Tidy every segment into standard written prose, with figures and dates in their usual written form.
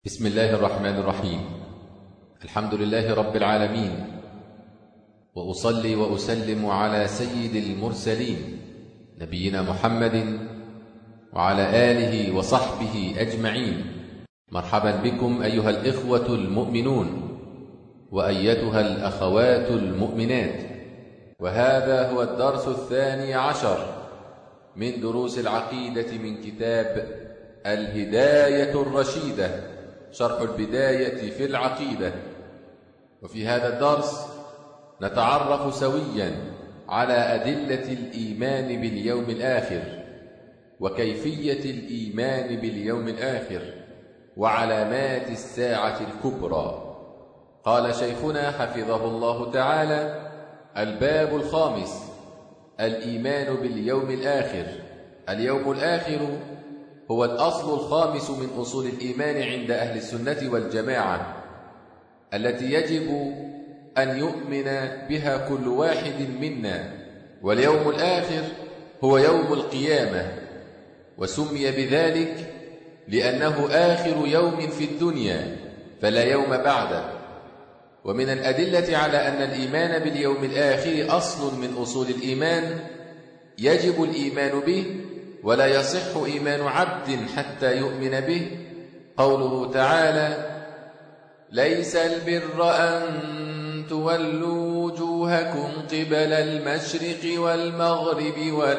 بسم الله الرحمن الرحيم. الحمد لله رب العالمين، وأصلي وأسلم على سيد المرسلين نبينا محمد وعلى آله وصحبه أجمعين. مرحبا بكم أيها الإخوة المؤمنون وأيتها الأخوات المؤمنات، وهذا هو الدرس 12 من دروس العقيدة من كتاب الهداية الرشيدة، شرح البداية في العقيدة. وفي هذا الدرس نتعرف سويا على أدلة الإيمان باليوم الآخر، وكيفية الإيمان باليوم الآخر، وعلامات الساعة الكبرى. قال شيخنا حفظه الله تعالى: الباب الخامس: الإيمان باليوم الآخر. اليوم الآخر هو الأصل الخامس من أصول الإيمان عند أهل السنة والجماعة، التي يجب أن يؤمن بها كل واحد منا. واليوم الآخر هو يوم القيامة، وسمي بذلك لأنه آخر يوم في الدنيا فلا يوم بعده. ومن الأدلة على أن الإيمان باليوم الآخر أصل من أصول الإيمان يجب الإيمان به، ولا يصح إيمان عبد حتى يؤمن به، قوله تعالى: ليس البر أن تولوا وجوهكم قبل المشرق والمغرب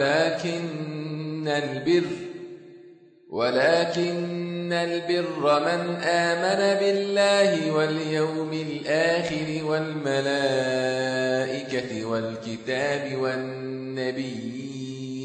ولكن البر من آمن بالله واليوم الآخر والملائكة والكتاب والنبيين.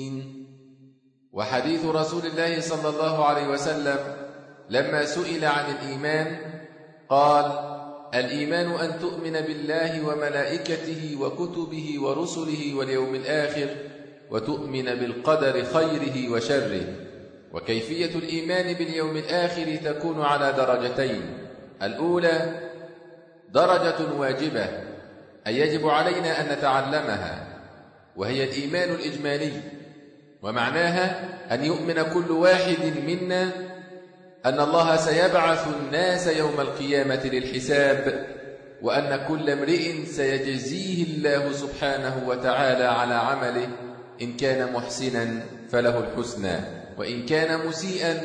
وحديث رسول الله صلى الله عليه وسلم لما سئل عن الإيمان قال: الإيمان أن تؤمن بالله وملائكته وكتبه ورسله واليوم الآخر، وتؤمن بالقدر خيره وشره. وكيفية الإيمان باليوم الآخر تكون على درجتين: الأولى درجة واجبة، أي يجب علينا أن نتعلمها، وهي الإيمان الإجمالي، ومعناها أن يؤمن كل واحد منا أن الله سيبعث الناس يوم القيامة للحساب، وأن كل امرئ سيجزيه الله سبحانه وتعالى على عمله، إن كان محسنا فله الحسنى، وإن كان مسيئا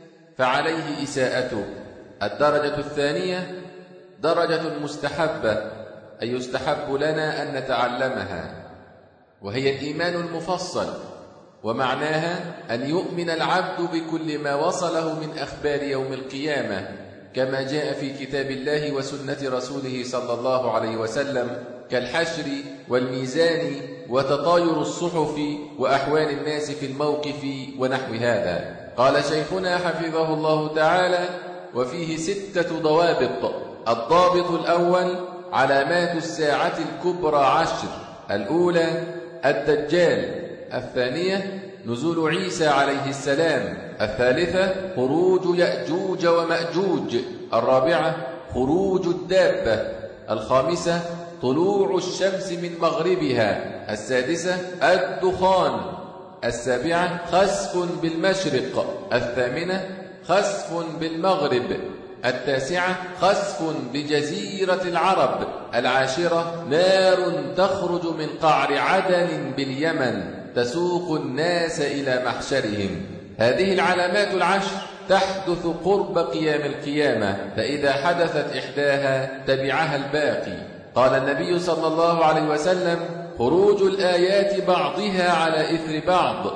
فعليه إساءته. الدرجة الثانية درجة مستحبة، أي يستحب لنا أن نتعلمها، وهي الإيمان المفصل، ومعناها أن يؤمن العبد بكل ما وصله من أخبار يوم القيامة، كما جاء في كتاب الله وسنة رسوله صلى الله عليه وسلم، كالحشر والميزان وتطاير الصحف وأحوال الناس في الموقف ونحو هذا. قال شيخنا حفظه الله تعالى: وفيه 6 ضوابط. الضابط الأول: علامات الساعة الكبرى 10. الأولى الدجال، الثانية نزول عيسى عليه السلام، الثالثة خروج يأجوج ومأجوج، الرابعة خروج الدابة، الخامسة طلوع الشمس من مغربها، السادسة الدخان، السابعة خسف بالمشرق، الثامنة خسف بالمغرب، التاسعة خسف بجزيرة العرب، العاشرة نار تخرج من قعر عدن باليمن تسوق الناس إلى محشرهم. هذه العلامات 10 تحدث قرب قيام القيامة، فإذا حدثت إحداها تبعها الباقي. قال النبي صلى الله عليه وسلم: خروج الآيات بعضها على إثر بعض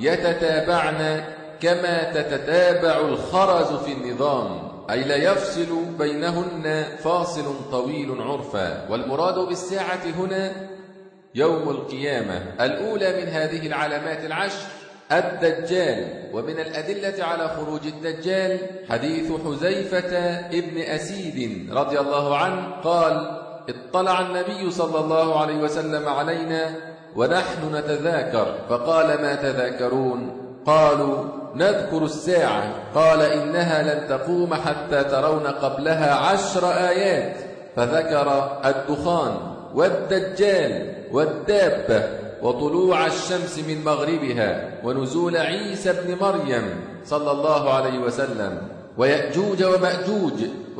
يتتابعن كما تتتابع الخرز في النظام، أي لا يفصل بينهن فاصل طويل عرفا. والمراد بالساعة هنا يوم القيامة. الأولى من هذه العلامات 10 الدجال. ومن الأدلة على خروج الدجال حديث حذيفة ابن أسيد رضي الله عنه قال: اطلع النبي صلى الله عليه وسلم علينا ونحن نتذاكر، فقال: ما تذاكرون؟ قالوا: نذكر الساعة. قال: إنها لن تقوم حتى ترون قبلها 10 آيات، فذكر الدخان والدجال والدابة وطلوع الشمس من مغربها ونزول عيسى ابن مريم صلى الله عليه وسلم. ويأجوج ومأجوج،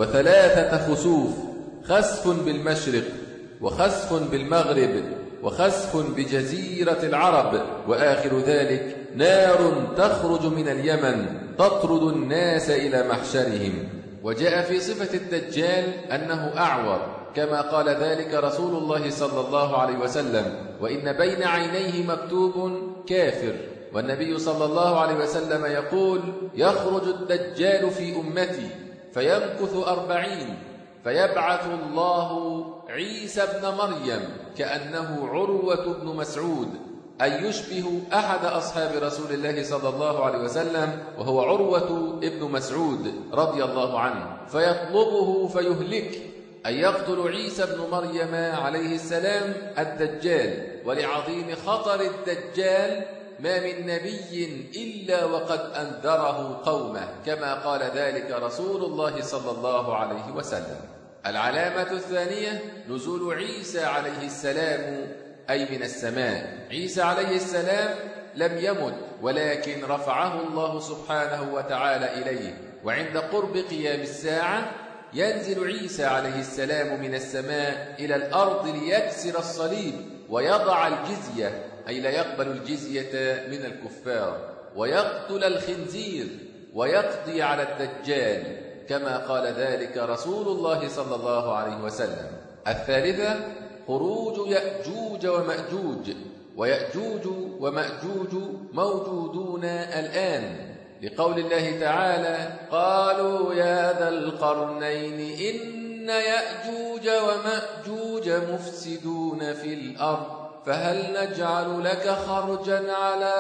وثلاثة خسوف، خسف بالمشرق وخسف بالمغرب وخسف بجزيرة العرب، وآخر ذلك نار تخرج من اليمن تطرد الناس إلى محشرهم. وجاء في صفة الدجال أنه أعور، كما قال ذلك رسول الله صلى الله عليه وسلم: وإن بين عينيه مكتوب كافر. والنبي صلى الله عليه وسلم يقول: يخرج الدجال في أمتي فيمكث 40 فيبعث الله عيسى ابن مريم كأنه عروة بن مسعود، أي يشبه أحد أصحاب رسول الله صلى الله عليه وسلم، وهو عروة ابن مسعود رضي الله عنه، فيطلبه فيهلك، أي يقتل عيسى ابن مريم عليه السلام الدجال. ولعظيم خطر الدجال ما من نبي إلا وقد أنذره قومه، كما قال ذلك رسول الله صلى الله عليه وسلم. العلامة الثانية نزول عيسى عليه السلام، أي من السماء. عيسى عليه السلام لم يمت، ولكن رفعه الله سبحانه وتعالى إليه، وعند قرب قيام الساعة ينزل عيسى عليه السلام من السماء إلى الأرض ليكسر الصليب ويضع الجزية، أي لا يقبل الجزية من الكفار، ويقتل الخنزير ويقضي على الدجال، كما قال ذلك رسول الله صلى الله عليه وسلم. الثالثة خروج يأجوج ومأجوج. ويأجوج ومأجوج موجودون الآن، لقول الله تعالى: قالوا يا ذا القرنين إن يأجوج ومأجوج مفسدون في الأرض فهل نجعل لك خرجا على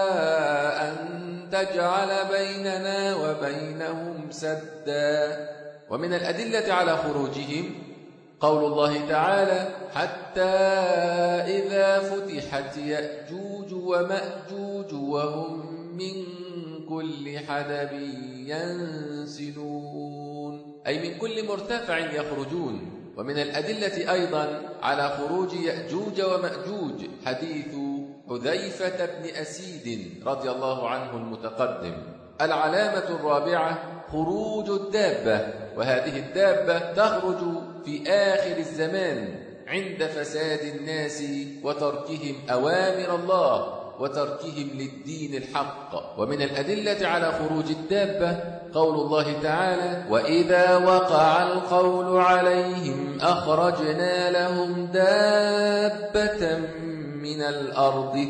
أن تجعل بيننا وبينهم سدا. ومن الأدلة على خروجهم قول الله تعالى: حتى إذا فتحت يأجوج ومأجوج وهم من كل حدب ينسلون، أي من كل مرتفع يخرجون. ومن الأدلة أيضا على خروج يأجوج ومأجوج حديث حذيفة بن أسيد رضي الله عنه المتقدم. العلامة الرابعة خروج الدابة، وهذه الدابة تخرج في آخر الزمان عند فساد الناس وتركهم أوامر الله وتركهم للدين الحق. ومن الأدلة على خروج الدابة قول الله تعالى: وإذا وقع القول عليهم أخرجنا لهم دابة من الأرض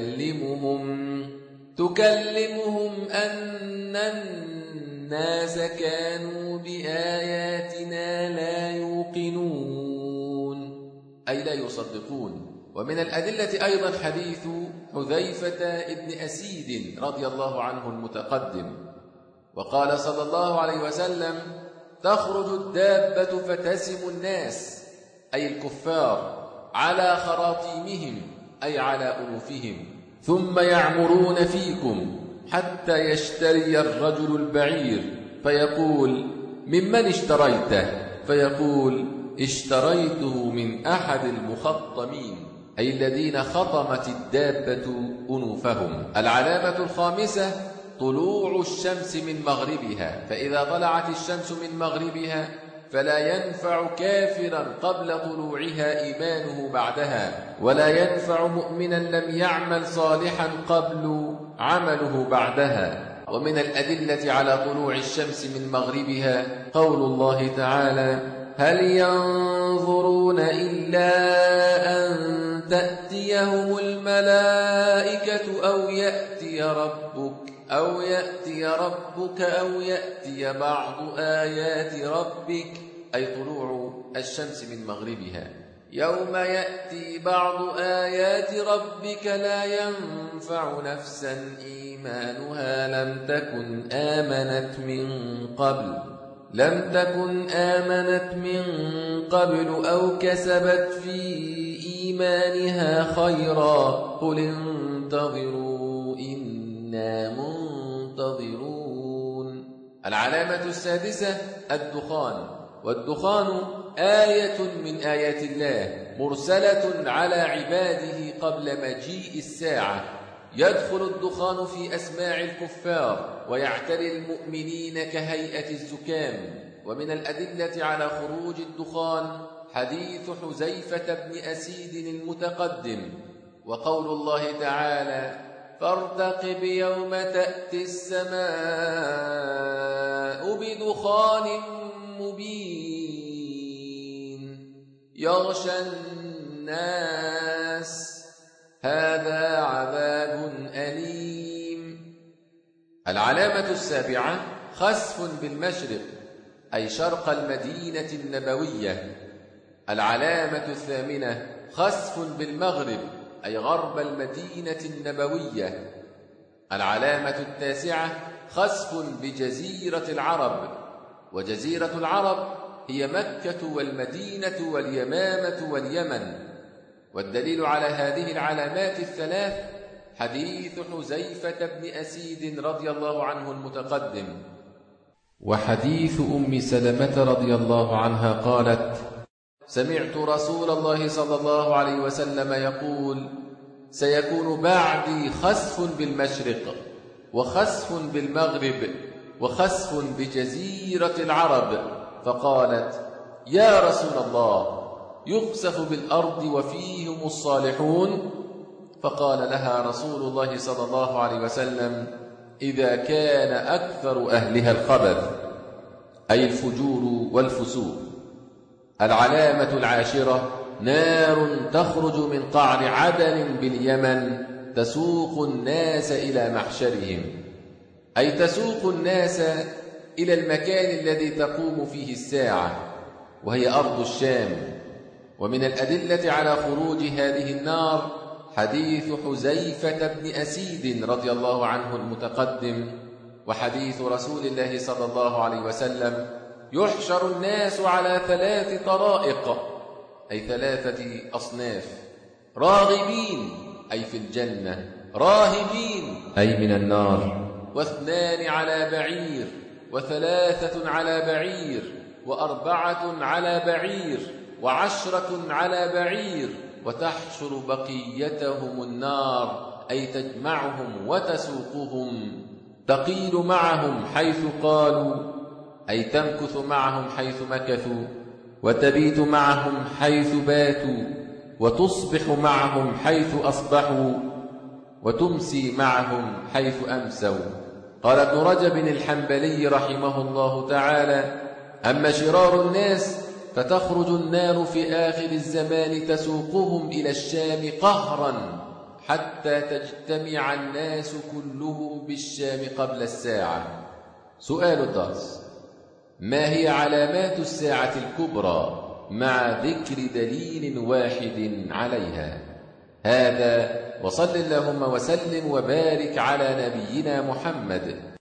تكلمهم أن الناس كانوا بآياتنا لا يوقنون، أي لا يصدقون. ومن الأدلة أيضا حديث حذيفة بن أسيد رضي الله عنه المتقدم، وقال صلى الله عليه وسلم: تخرج الدابة فتسم الناس، أي الكفار، على خراطيمهم، أي على أنوفهم، ثم يعمرون فيكم حتى يشتري الرجل البعير فيقول: ممن اشتريته؟ فيقول: اشتريته من أحد المخطمين، أي الذين خطمت الدابة أنوفهم. العلامة الخامسة طلوع الشمس من مغربها، فإذا طلعت الشمس من مغربها فلا ينفع كافرا قبل طلوعها إيمانه بعدها، ولا ينفع مؤمنا لم يعمل صالحا قبل عمله بعدها. ومن الأدلة على طلوع الشمس من مغربها قول الله تعالى: هل ينظرون إلا أن تأتيهم الملائكة أو يأتي ربك أو يأتي بعض آيات ربك، أي طلوع الشمس من مغربها. يوم يأتي بعض آيات ربك لا ينفع نفسا إيمانها لم تكن آمنت من قبل أو كسبت في إيمانها خيرا قل انتظروا إنا منتظرون. العلامة السادسة الدخان، والدخان آية من آيات الله مرسلة على عباده قبل مجيء الساعة، يدخل الدخان في أسماع الكفار ويعتري المؤمنين كهيئة الزكام. ومن الأدلة على خروج الدخان حديث حذيفة بن أسيد المتقدم، وقول الله تعالى: فارتقب يوم تأتي السماء بدخان مبين يغشى الناس هذا عذاب أليم. العلامة السابعة خسف بالمشرق، أي شرق المدينة النبوية. العلامة الثامنة خسف بالمغرب، أي غرب المدينة النبوية. العلامة التاسعة خسف بجزيرة العرب، وجزيرة العرب هي مكة والمدينة واليمامة واليمن. والدليل على هذه العلامات الثلاث حديث حذيفة بن أسيد رضي الله عنه المتقدم، وحديث أم سلمة رضي الله عنها قالت: سمعت رسول الله صلى الله عليه وسلم يقول: سيكون بعدي خسف بالمشرق، وخسف بالمغرب، وخسف بجزيرة العرب. فقالت: يا رسول الله، يخسف بالأرض وفيهم الصالحون؟ فقال لها رسول الله صلى الله عليه وسلم: إذا كان أكثر أهلها الخبث، أي الفجور والفسوق. العلامة العاشرة نار تخرج من قعر عدن باليمن تسوق الناس إلى محشرهم، أي تسوق الناس إلى المكان الذي تقوم فيه الساعة، وهي أرض الشام. ومن الأدلة على خروج هذه النار حديث حذيفة بن أسيد رضي الله عنه المتقدم، وحديث رسول الله صلى الله عليه وسلم: يحشر الناس على 3 طرائق، أي 3 أصناف: راغبين، أي في الجنة، راهبين، أي من النار، 2 على بعير، 3 على بعير، 4 على بعير، 10 على بعير، وتحشر بقيتهم النار، أي تجمعهم وتسوقهم، تقيل معهم حيث قالوا، أي تمكث معهم حيث مكثوا، وتبيت معهم حيث باتوا، وتصبح معهم حيث أصبحوا، وتمسي معهم حيث أمسوا. قال ابن رجب الحنبلي رحمه الله تعالى: أما شرار الناس فتخرج النار في آخر الزمان تسوقهم إلى الشام قهرا حتى تجتمع الناس كلهم بالشام قبل الساعة. سؤال الدرس: ما هي علامات الساعة الكبرى مع ذكر دليل واحد عليها؟ هذا، وصل اللهم وسلم وبارك على نبينا محمد